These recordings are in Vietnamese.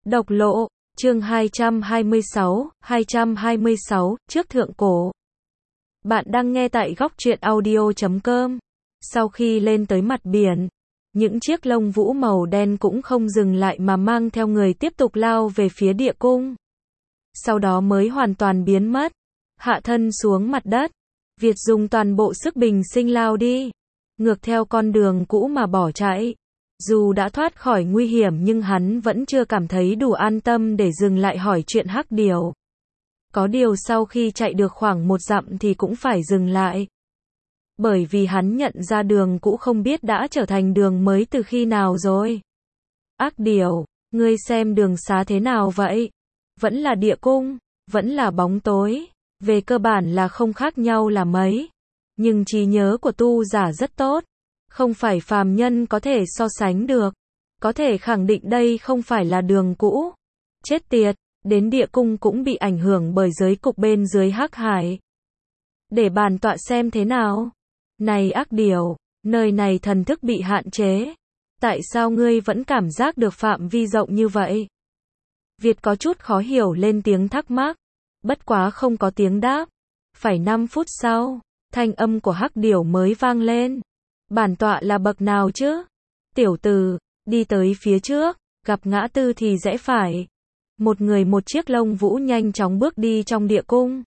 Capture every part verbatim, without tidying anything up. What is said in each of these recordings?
Độc lộ, chương hai trăm hai mươi sáu, hai trăm hai mươi sáu, trước thượng cổ. Bạn đang nghe tại góc truyện audio chấm com. Sau khi lên tới mặt biển, những chiếc lông vũ màu đen cũng không dừng lại mà mang theo người tiếp tục lao về phía địa cung. Sau đó mới hoàn toàn biến mất, hạ thân xuống mặt đất. Việt dùng toàn bộ sức bình sinh lao đi, ngược theo con đường cũ mà bỏ chạy. Dù đã thoát khỏi nguy hiểm nhưng hắn vẫn chưa cảm thấy đủ an tâm để dừng lại hỏi chuyện Hắc Điểu. Có điều sau khi chạy được khoảng một dặm thì cũng phải dừng lại. Bởi vì hắn nhận ra đường cũ không biết đã trở thành đường mới từ khi nào rồi. Ác Điểu, ngươi xem đường xá thế nào vậy? Vẫn là địa cung, vẫn là bóng tối, về cơ bản là không khác nhau là mấy. Nhưng trí nhớ của tu giả rất tốt, không phải phàm nhân có thể so sánh được. Có thể khẳng định đây không phải là đường cũ. Chết tiệt, đến địa cung cũng bị ảnh hưởng bởi giới cục bên dưới Hắc Hải. Để bàn tọa xem thế nào. Này Ác Điểu, nơi này thần thức bị hạn chế. Tại sao ngươi vẫn cảm giác được phạm vi rộng như vậy? Việt có chút khó hiểu lên tiếng thắc mắc. Bất quá không có tiếng đáp. Phải năm phút sau, thanh âm của Hắc Điểu mới vang lên. Bản tọa là bậc nào chứ? Tiểu tử, đi tới phía trước, gặp ngã tư thì rẽ phải. Một người một chiếc lông vũ nhanh chóng bước đi trong địa cung.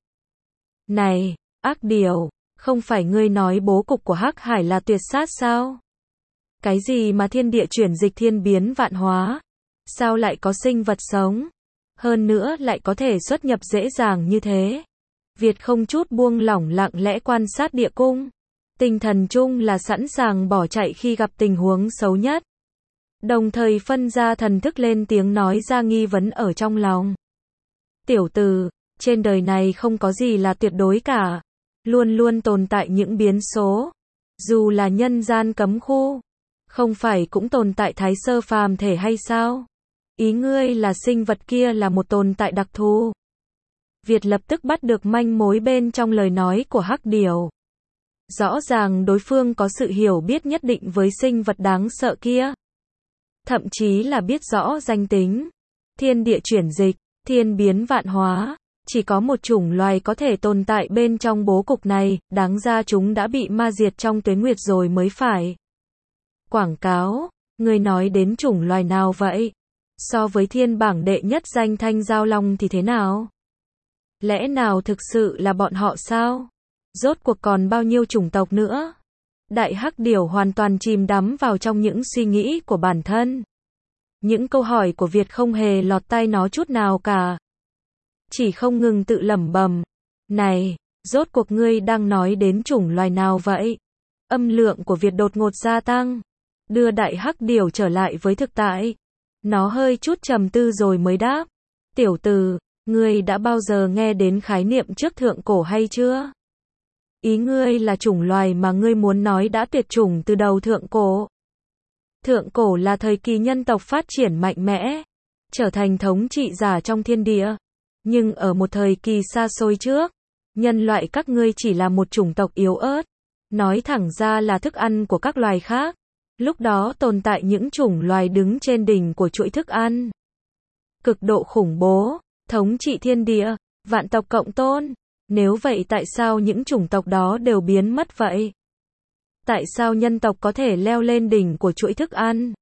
Này, Ác Điểu, không phải ngươi nói bố cục của Hắc Hải là tuyệt sát sao? Cái gì mà thiên địa chuyển dịch thiên biến vạn hóa? Sao lại có sinh vật sống? Hơn nữa lại có thể xuất nhập dễ dàng như thế. Việt không chút buông lỏng lặng lẽ quan sát địa cung. Tinh thần chung là sẵn sàng bỏ chạy khi gặp tình huống xấu nhất. Đồng thời phân ra thần thức lên tiếng nói ra nghi vấn ở trong lòng. Tiểu tử, trên đời này không có gì là tuyệt đối cả. Luôn luôn tồn tại những biến số. Dù là nhân gian cấm khu, không phải cũng tồn tại thái sơ phàm thể hay sao? Ý ngươi là sinh vật kia là một tồn tại đặc thù. Việt lập tức bắt được manh mối bên trong lời nói của Hắc Điểu. Rõ ràng đối phương có sự hiểu biết nhất định với sinh vật đáng sợ kia. Thậm chí là biết rõ danh tính. Thiên địa chuyển dịch, thiên biến vạn hóa. Chỉ có một chủng loài có thể tồn tại bên trong bố cục này, đáng ra chúng đã bị ma diệt trong tuế nguyệt rồi mới phải. Quảng cáo, người nói đến chủng loài nào vậy? So với thiên bảng đệ nhất danh Thanh Giao Long thì thế nào? Lẽ nào thực sự là bọn họ sao? Rốt cuộc còn bao nhiêu chủng tộc nữa? Đại Hắc Điểu hoàn toàn chìm đắm vào trong những suy nghĩ của bản thân. Những câu hỏi của Việt không hề lọt tai nó chút nào cả. Chỉ không ngừng tự lẩm bẩm. Này, rốt cuộc ngươi đang nói đến chủng loài nào vậy? Âm lượng của Việt đột ngột gia tăng, đưa Đại Hắc Điểu trở lại với thực tại. Nó hơi chút trầm tư rồi mới đáp. Tiểu tử, ngươi đã bao giờ nghe đến khái niệm trước thượng cổ hay chưa? Ý ngươi là chủng loài mà ngươi muốn nói đã tuyệt chủng từ đầu thượng cổ. Thượng cổ là thời kỳ nhân tộc phát triển mạnh mẽ, trở thành thống trị giả trong thiên địa. Nhưng ở một thời kỳ xa xôi trước, nhân loại các ngươi chỉ là một chủng tộc yếu ớt. Nói thẳng ra là thức ăn của các loài khác. Lúc đó tồn tại những chủng loài đứng trên đỉnh của chuỗi thức ăn. Cực độ khủng bố, thống trị thiên địa, vạn tộc cộng tôn. Nếu vậy tại sao những chủng tộc đó đều biến mất vậy? Tại sao nhân tộc có thể leo lên đỉnh của chuỗi thức ăn?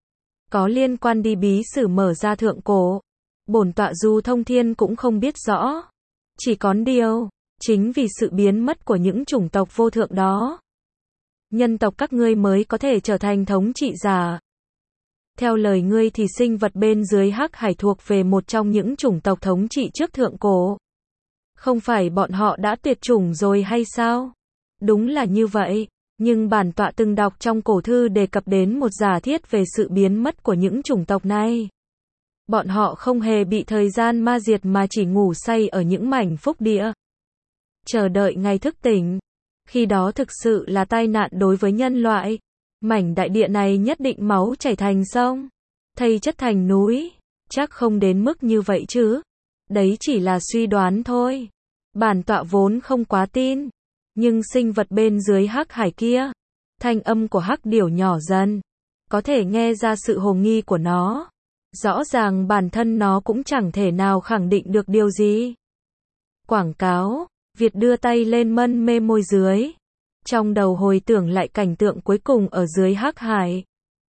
Có liên quan đi bí sử mở ra thượng cổ. Bổn tọa Du Thông Thiên cũng không biết rõ. Chỉ có điều, chính vì sự biến mất của những chủng tộc vô thượng đó, nhân tộc các ngươi mới có thể trở thành thống trị giả. Theo lời ngươi thì sinh vật bên dưới Hắc Hải thuộc về một trong những chủng tộc thống trị trước thượng cổ. Không phải bọn họ đã tuyệt chủng rồi hay sao? Đúng là như vậy, nhưng bản tọa từng đọc trong cổ thư đề cập đến một giả thiết về sự biến mất của những chủng tộc này. Bọn họ không hề bị thời gian ma diệt mà chỉ ngủ say ở những mảnh phúc địa, chờ đợi ngày thức tỉnh. Khi đó thực sự là tai nạn đối với nhân loại. Mảnh đại địa này nhất định máu chảy thành sông, thây chất thành núi. Chắc không đến mức như vậy chứ. Đấy chỉ là suy đoán thôi. Bản tọa vốn không quá tin. Nhưng sinh vật bên dưới Hắc Hải kia, thanh âm của Hắc Điểu nhỏ dần, có thể nghe ra sự hồ nghi của nó. Rõ ràng bản thân nó cũng chẳng thể nào khẳng định được điều gì. Quảng cáo, Việt đưa tay lên mân mê môi dưới. Trong đầu hồi tưởng lại cảnh tượng cuối cùng ở dưới hắc hải.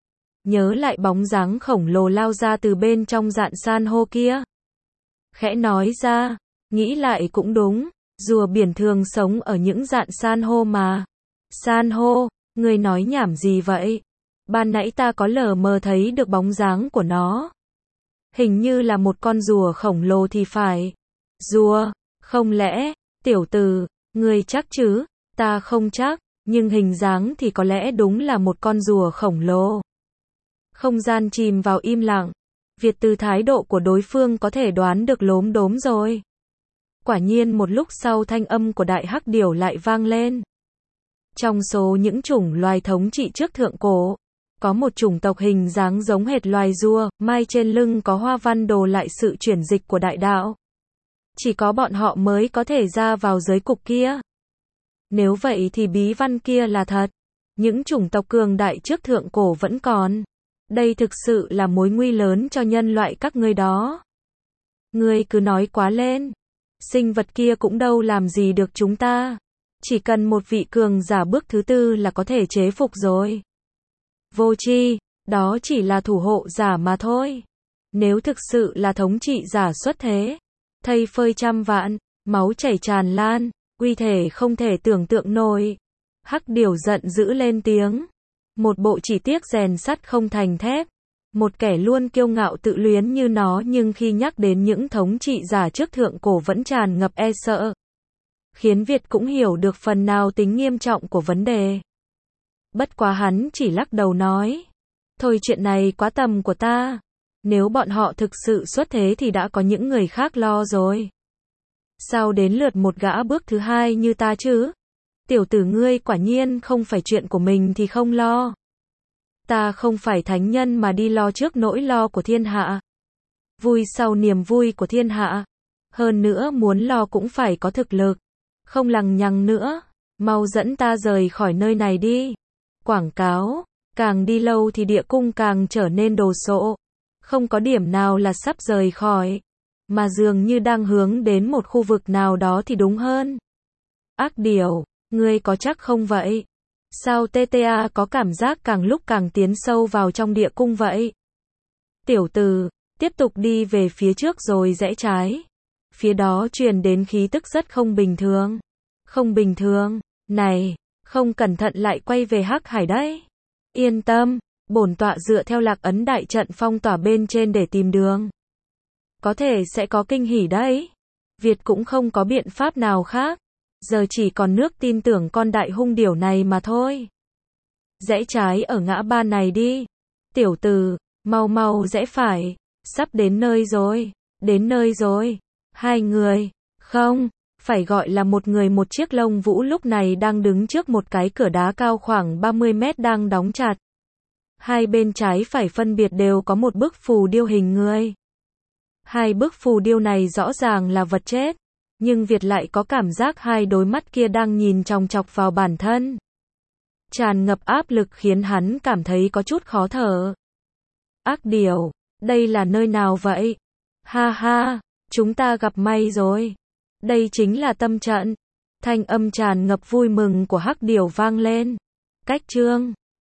Nhớ lại bóng dáng khổng lồ lao ra từ bên trong rạn san hô kia. Khẽ nói ra, nghĩ lại cũng đúng, rùa biển thường sống ở những rạn san hô mà. San hô, ngươi nói nhảm gì vậy? Ban nãy ta có lờ mờ thấy được bóng dáng của nó. Hình như là một con rùa khổng lồ thì phải. Rùa, không lẽ, tiểu tử, ngươi chắc chứ? Ta không chắc, nhưng hình dáng thì có lẽ đúng là một con rùa khổng lồ. Không gian chìm vào im lặng. Việt từ thái độ của đối phương có thể đoán được lốm đốm rồi. Quả nhiên một lúc sau thanh âm của đại hắc điểu lại vang lên. Trong số những chủng loài thống trị trước thượng cổ, có một chủng tộc hình dáng giống hệt loài rùa, mai trên lưng có hoa văn đồ lại sự chuyển dịch của đại đạo. Chỉ có bọn họ mới có thể ra vào giới cục kia. Nếu vậy thì bí văn kia là thật. Những chủng tộc cường đại trước thượng cổ vẫn còn. Đây thực sự là mối nguy lớn cho nhân loại các ngươi đó. Ngươi cứ nói quá lên. Sinh vật kia cũng đâu làm gì được chúng ta. Chỉ cần một vị cường giả bước thứ tư là có thể chế phục rồi. Vô tri, đó chỉ là thủ hộ giả mà thôi. Nếu thực sự là thống trị giả xuất thế, thây phơi trăm vạn, máu chảy tràn lan, uy thể không thể tưởng tượng nổi. Hắc điểu giận dữ lên tiếng. Một bộ chỉ tiếc rèn sắt không thành thép. Một kẻ luôn kiêu ngạo tự luyến như nó nhưng khi nhắc đến những thống trị giả trước thượng cổ vẫn tràn ngập e sợ. Khiến Việt cũng hiểu được phần nào tính nghiêm trọng của vấn đề. Bất quá hắn chỉ lắc đầu nói. Thôi chuyện này quá tầm của ta. Nếu bọn họ thực sự xuất thế thì đã có những người khác lo rồi. Sao đến lượt một gã bước thứ hai như ta chứ? Tiểu tử ngươi quả nhiên không phải chuyện của mình thì không lo. Ta không phải thánh nhân mà đi lo trước nỗi lo của thiên hạ. Vui sau niềm vui của thiên hạ. Hơn nữa muốn lo cũng phải có thực lực. Không lằng nhằng nữa. Mau dẫn ta rời khỏi nơi này đi. Quảng cáo. Càng đi lâu thì địa cung càng trở nên đồ sộ. Không có điểm nào là sắp rời khỏi. Mà dường như đang hướng đến một khu vực nào đó thì đúng hơn. Ác điểu. Ngươi có chắc không vậy? Sao tê tê a có cảm giác càng lúc càng tiến sâu vào trong địa cung vậy? Tiểu tử, tiếp tục đi về phía trước rồi rẽ trái. Phía đó truyền đến khí tức rất không bình thường. Không bình thường, này, không cẩn thận lại quay về hắc hải đấy. Yên tâm, bổn tọa dựa theo lạc ấn đại trận phong tỏa bên trên để tìm đường. Có thể sẽ có kinh hỉ đấy. Việt cũng không có biện pháp nào khác. Giờ chỉ còn nước tin tưởng con đại hung điểu này mà thôi. Rẽ trái ở ngã ba này đi. Tiểu tử, mau mau rẽ phải. Sắp đến nơi rồi. Đến nơi rồi. Hai người. Không, phải gọi là một người một chiếc lông vũ lúc này đang đứng trước một cái cửa đá cao khoảng ba mươi mét đang đóng chặt. Hai bên trái phải phân biệt đều có một bức phù điêu hình người. Hai bức phù điêu này rõ ràng là vật chết. Nhưng Việt lại có cảm giác hai đôi mắt kia đang nhìn chòng chọc vào bản thân. Tràn ngập áp lực khiến hắn cảm thấy có chút khó thở. Ác điểu, đây là nơi nào vậy? Ha ha, chúng ta gặp may rồi. Đây chính là tâm trận. Thanh âm tràn ngập vui mừng của hắc điểu vang lên. Cách chương